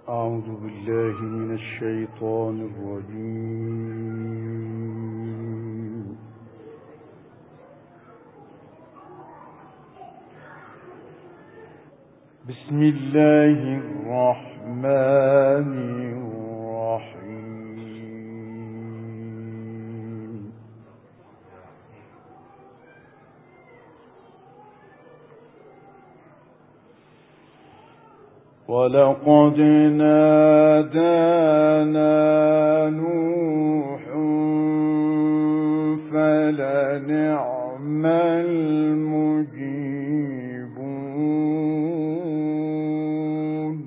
أعوذ بالله من الشيطان الرجيم. بسم الله الرحمن الرحيم. ولقد نادانا نوح فلنعم المجيبون.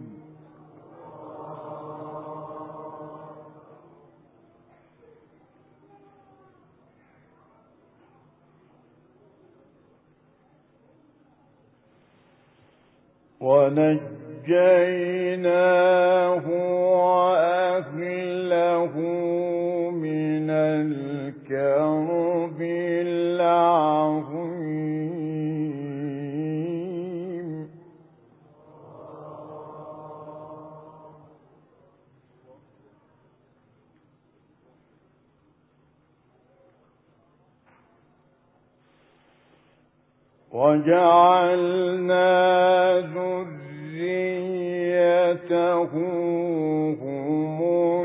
ونجيناه وأهله من الكرب العظيم. وجعلنا ذريته هم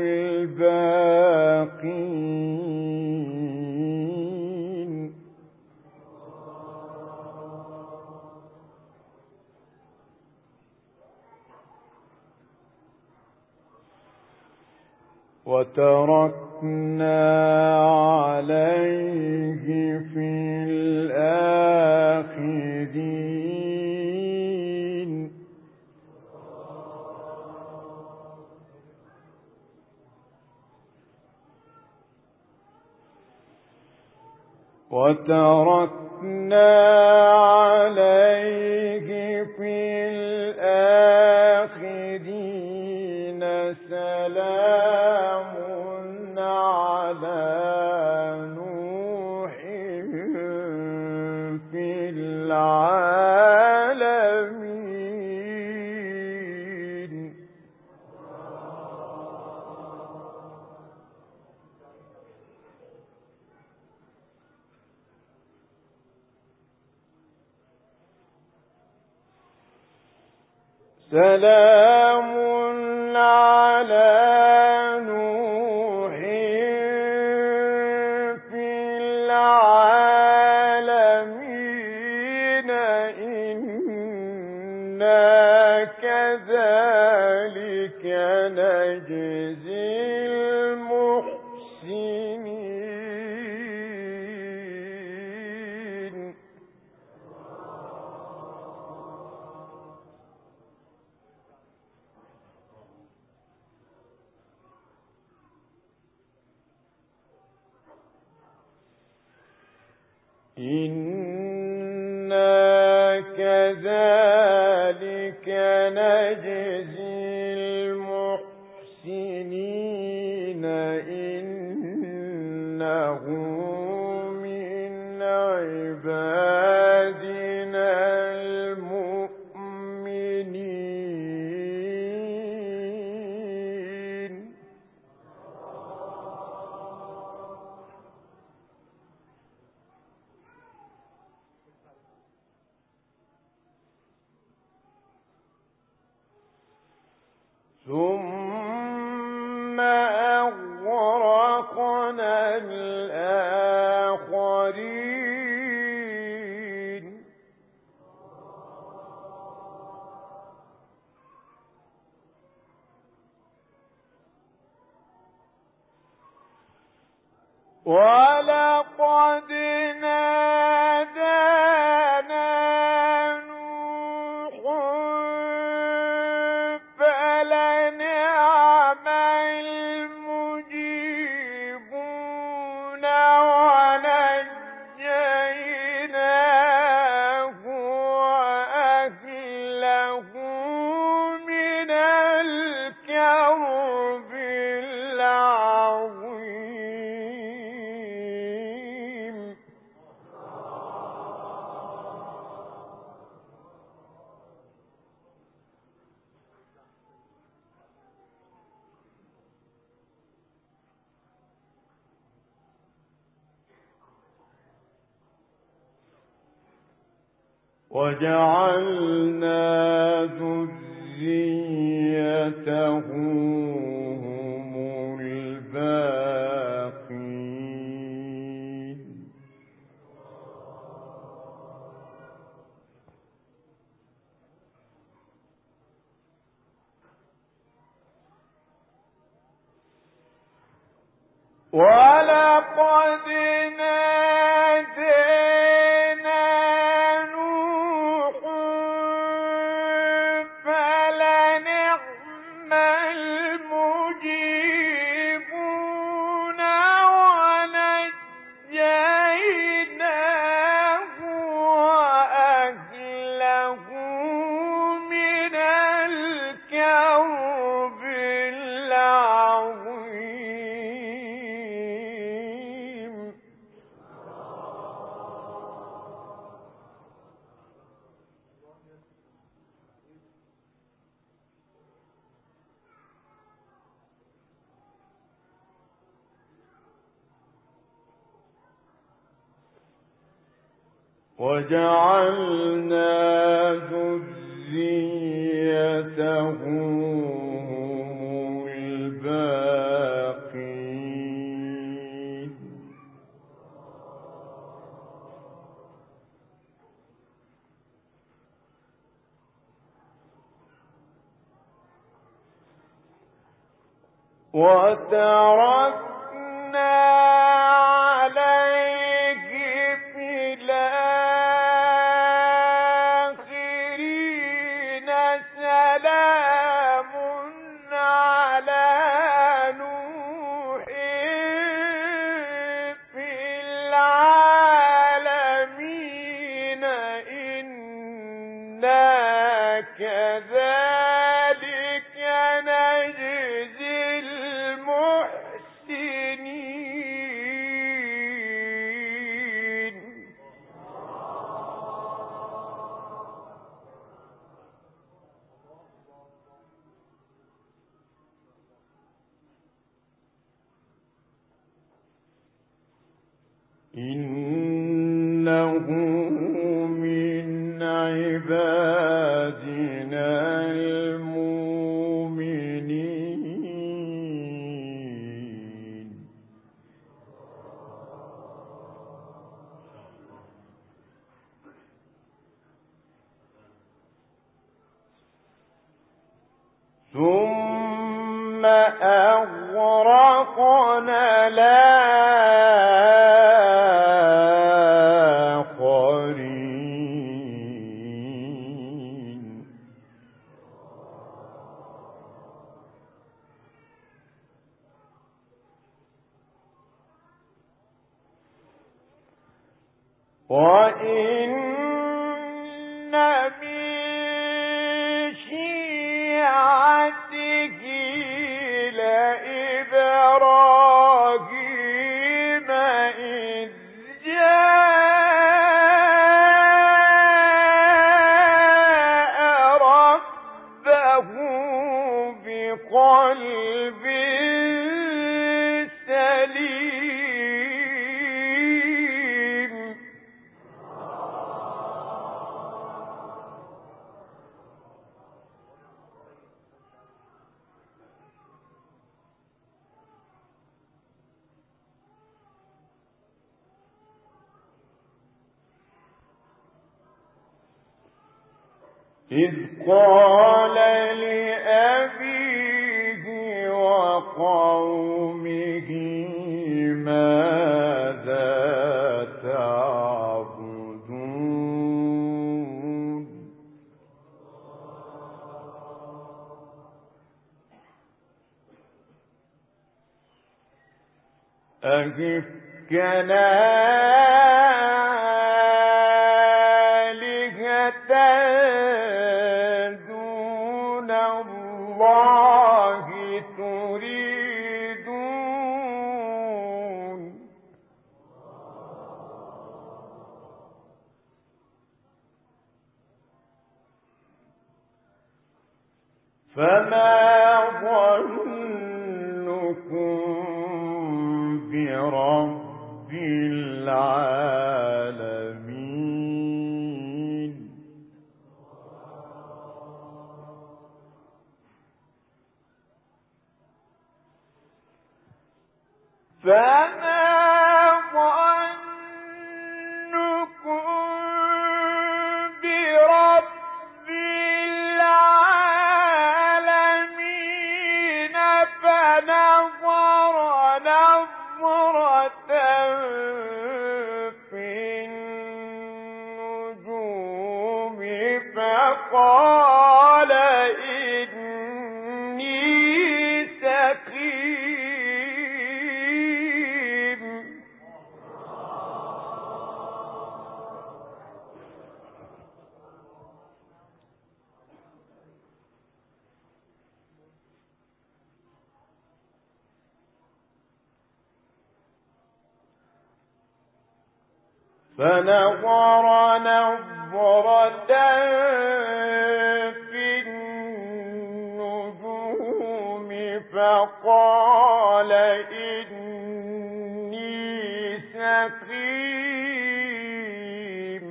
الباقين. وتركنا عليه في الآخرين. وتركنا عليه في الآخرين سلام على نوح في العالمين. سلام على نوح في العالمين إنا كذلك نجزي المحسنين. إنا كذلك نجزي المحسنين إنه من عبادنا المؤمنين. ثم أغرقنا الآخرين. ولقد نادانا نوح فلنعم المجيبون. ونجيناه وأهله من الكرب العظيم. وجعلنا ذريته هم الباقين ولقد نادينا نوح فلنعم المجيبون ونجيناه وأهله من الكرب العظيم وجعلنا ذريته هم الباقين وتركنا عليه في الآخرين سلام على نوح في العالمين إنا كذلك نجزي المحسنين إنه من عبادنا المؤمنين ثم أغرقنا الآخرين وإن من شيعته لإبراهيم إذ جاء ربه بقلب سليم إذ قال لأبيه وقومه ماذا تعبدون أئفكا آلهة دون الله تريدون فما ظنكم برب العالمين فقال إني سقيم. فنظر نظرة في النجوم فقال إني سقيم.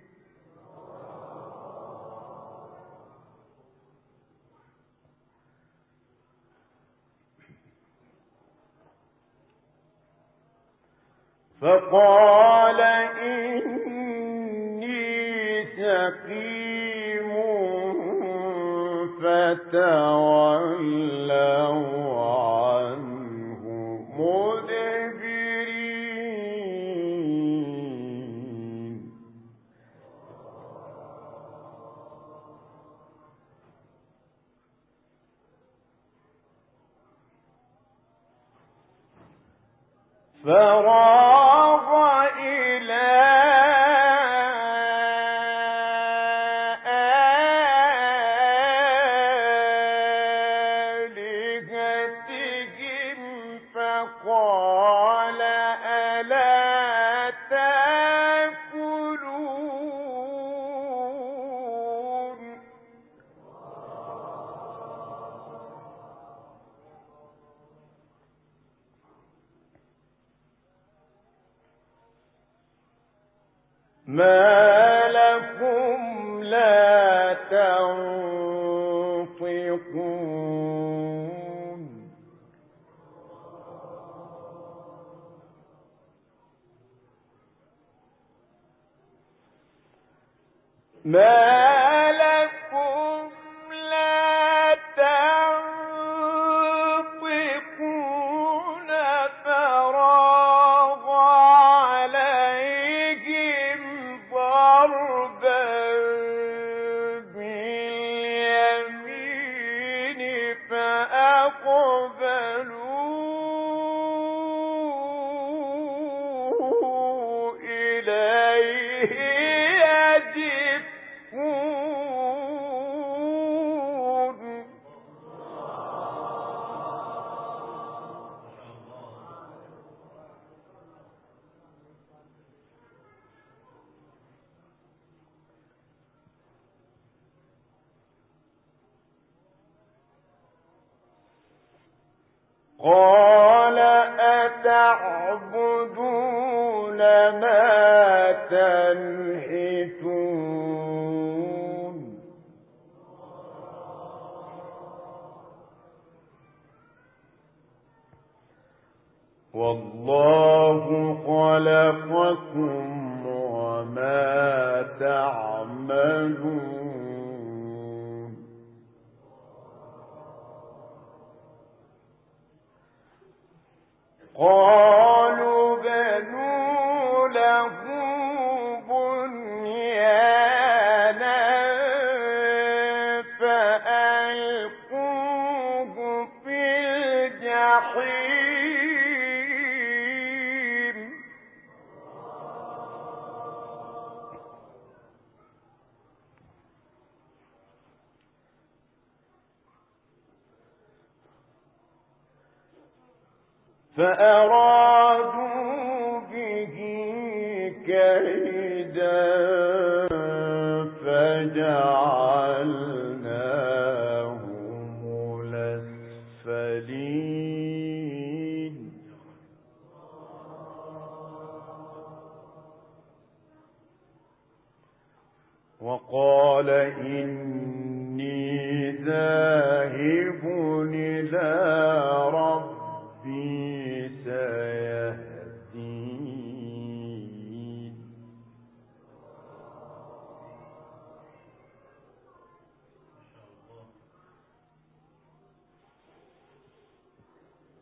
فقال إني سقيم فتولوا عنه مدبرين. فراغ إلى آلهتهم فقال ألا تأكلون. ما لكم لا تنطقون. ما لكم لا تنطقون. فراغ عليهم ضربا باليمين فأقبلوا إليه يزفون. قال أتعبدون ما تنحتون. والله خلقكم وما تعملون. قالوا بنوا له بنيانا فألقوه في الجحيم. فأرادوا به كيدا فجعلناهم الأسفلين. وقال إني ذاهب إلى ربي سيهدين.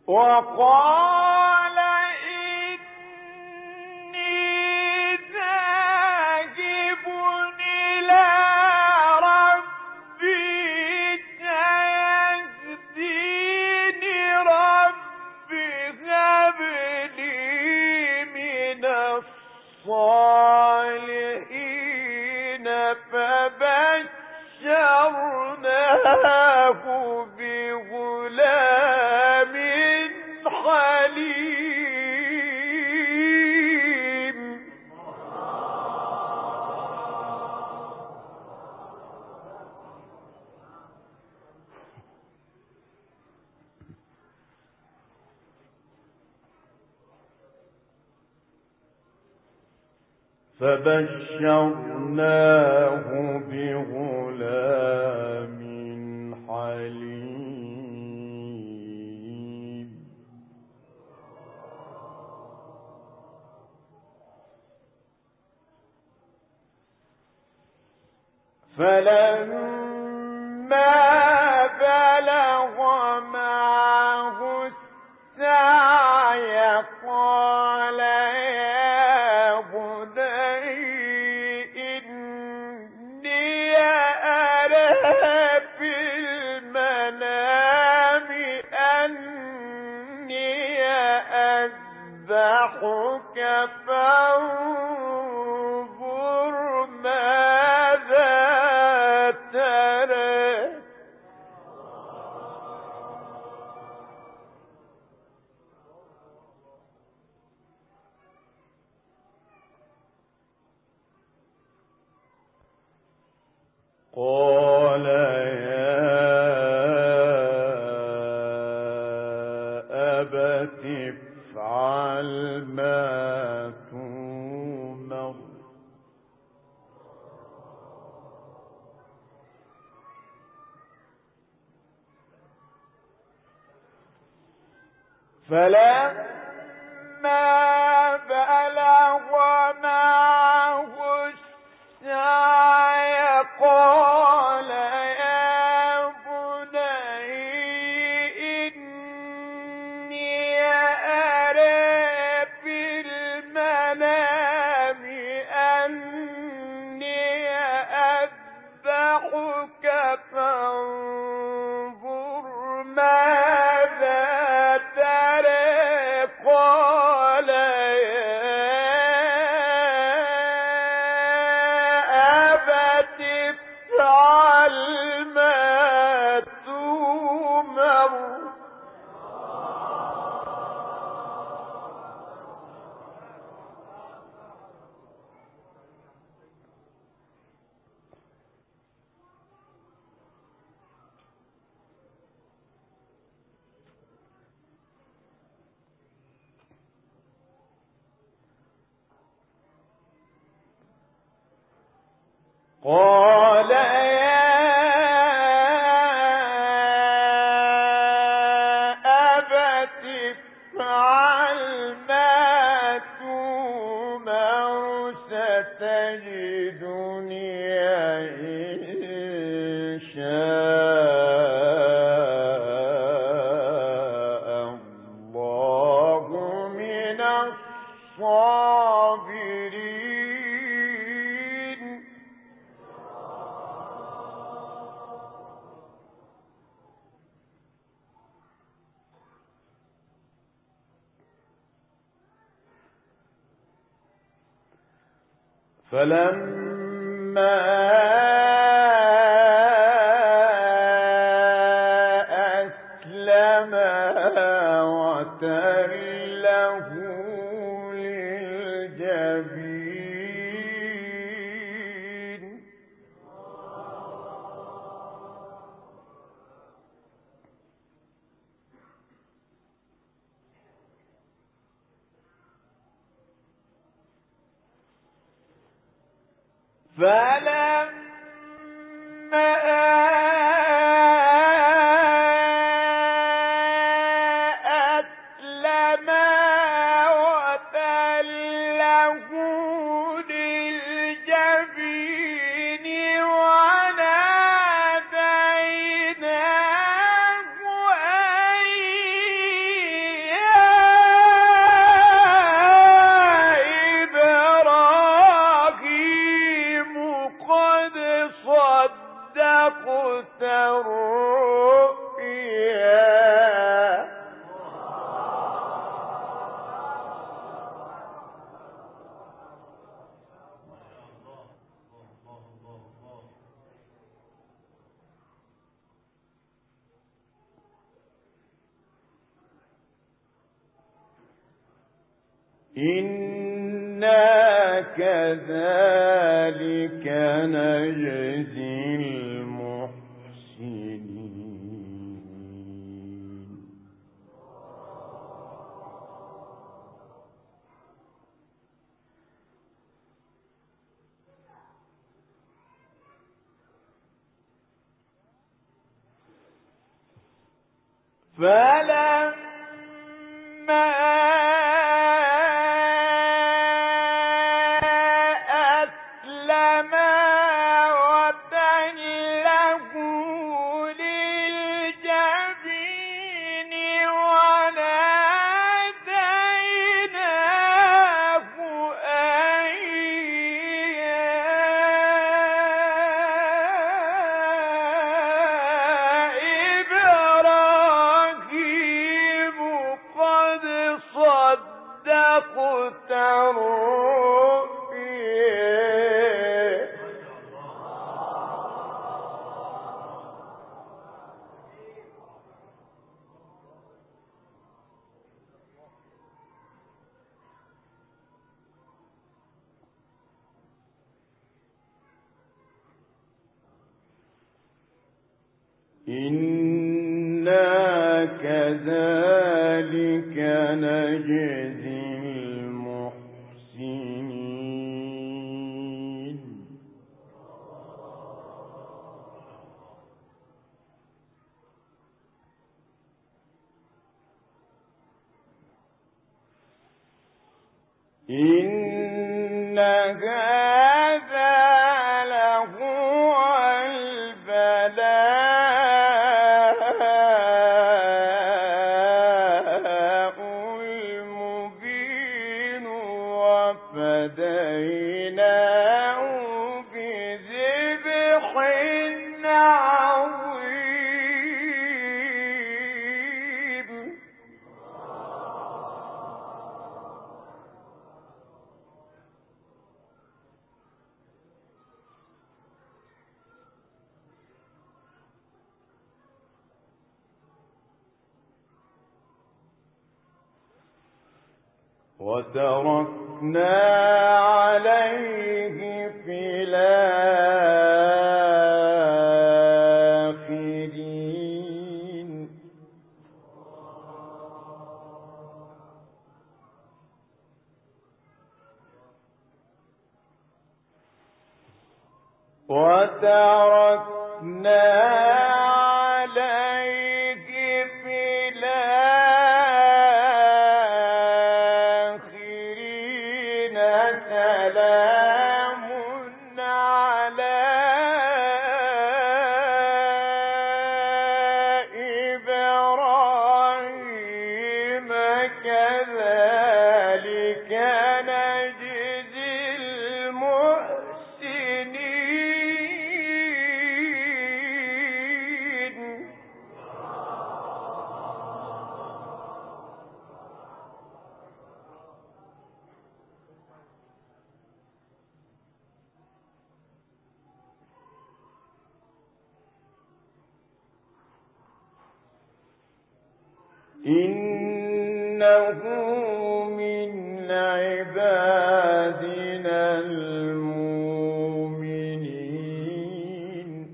وقال إني ذاهب إلى ربي سيهديني ربي هب لي من الصالحين فبشرناه بغلام حليم. فبشرناه بغلام حليم. فلما بلغ معه السعي قال يا بني إني أرى في المنام أني أذبحك فانظر ماذا ترى. قال يا أبت افعل ما تؤمر. فلما بلغ معه السعي قال يا بني إني أرى في المنام أني أذبحك فانظر ماذا ترى. قال يا أبت افعل ما تؤمر. قال يا أبت افعل ما تؤمر ستجدني إن شاء الله من الصابرين. فلما أسلما وتله للجبين فلما أسلما وتله للجبين وناديناه أن إنا كذلك نجزي المحسنين فلما إنا كذلك نجزي المحسنين إن هذا لهو البلاء المبين وفديناه بذبح عظيم وتركنا عليه في الآخرين وتركنا عليه في الآخرين سلام على إبراهيم كذلك نجزي المحسنين إنه من عبادنا المؤمنين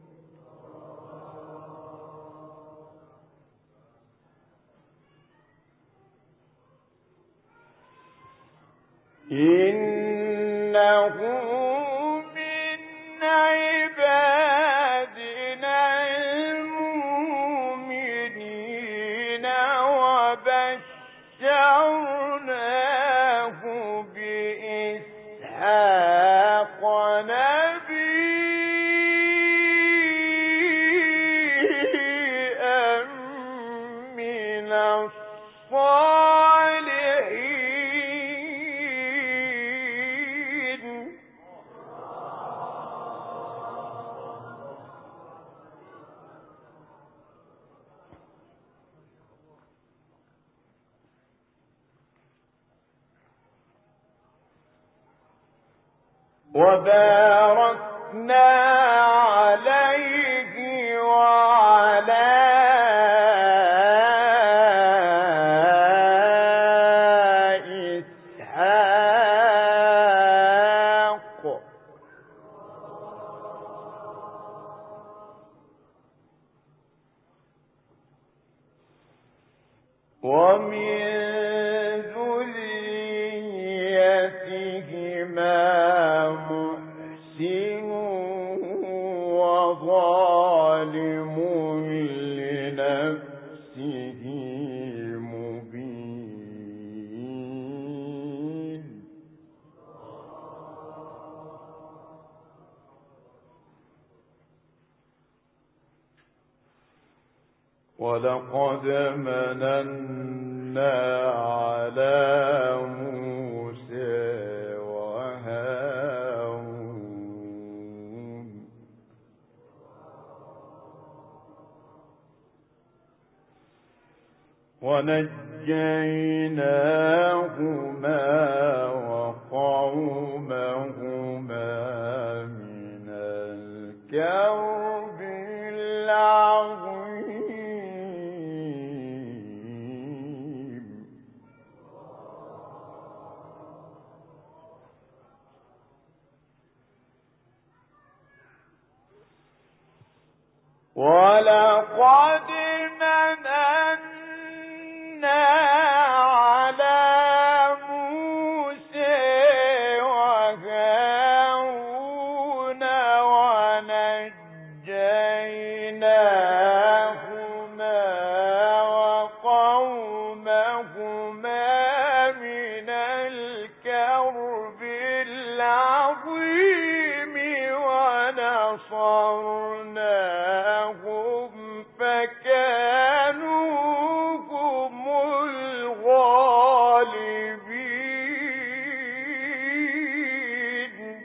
إنه من عبادنا المؤمنين وبشرناه بإسحاق نبيا من الصالحين وباركنا عليه وعلى ومن ذريتهما محسن وظالم لنفسه مبين. ولقد مننا على موسى وهارون ونجيناهما وقومهما من الكرب العظيم. ولقد مننا على موسى وهارون ونجيناهما وقومهما من الكرب العظيم ونصرناهم فكانوا هم الغالبين.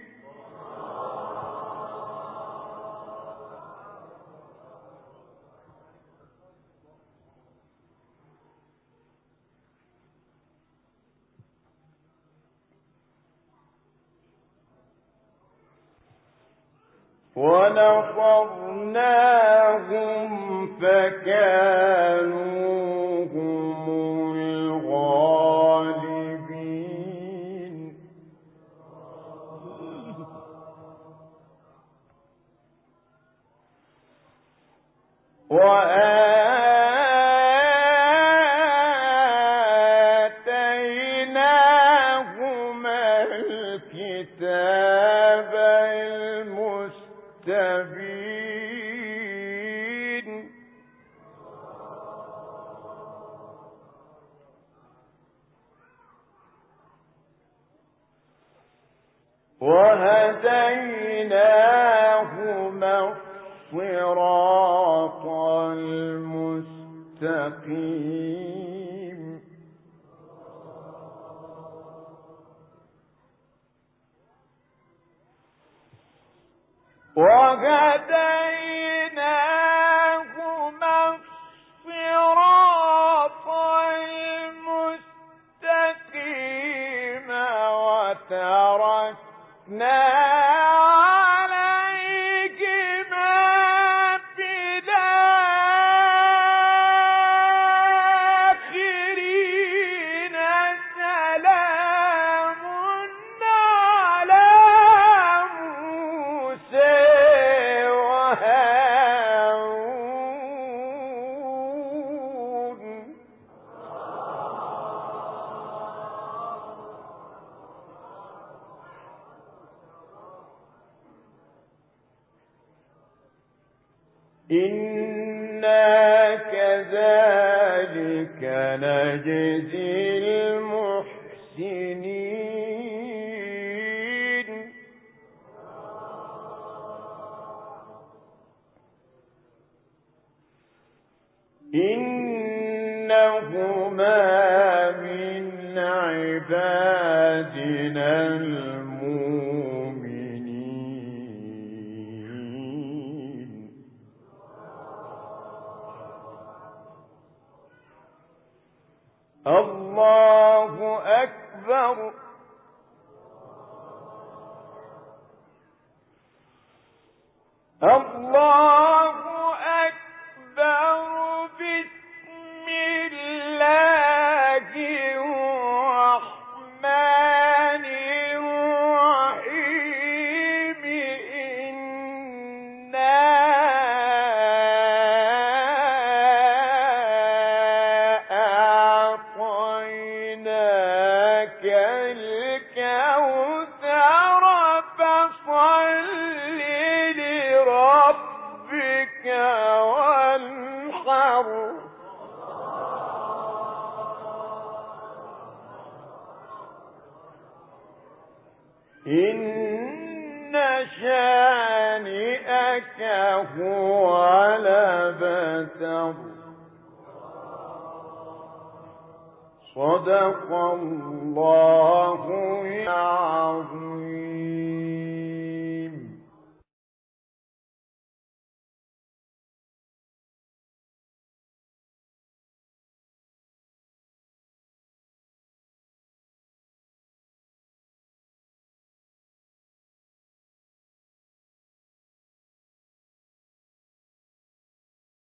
ونصرناهم فكانوا هم الغالبين. وآتيناهما الكتاب المستبين. وهديناهما الصراط المستقيم. وهديناهما الصراط المستقيم وتركنا عليهما في الآخرين. سلام على موسى وهارون. إنا كذلك نجزي المحسنين. إنهما من عبادنا المؤمنين. الله أكبر. الله أكبر. بسم الله الرحمن الرحيم. إنا أعطيناك إن شانئك هو الأبتر. صدق الله العظيم.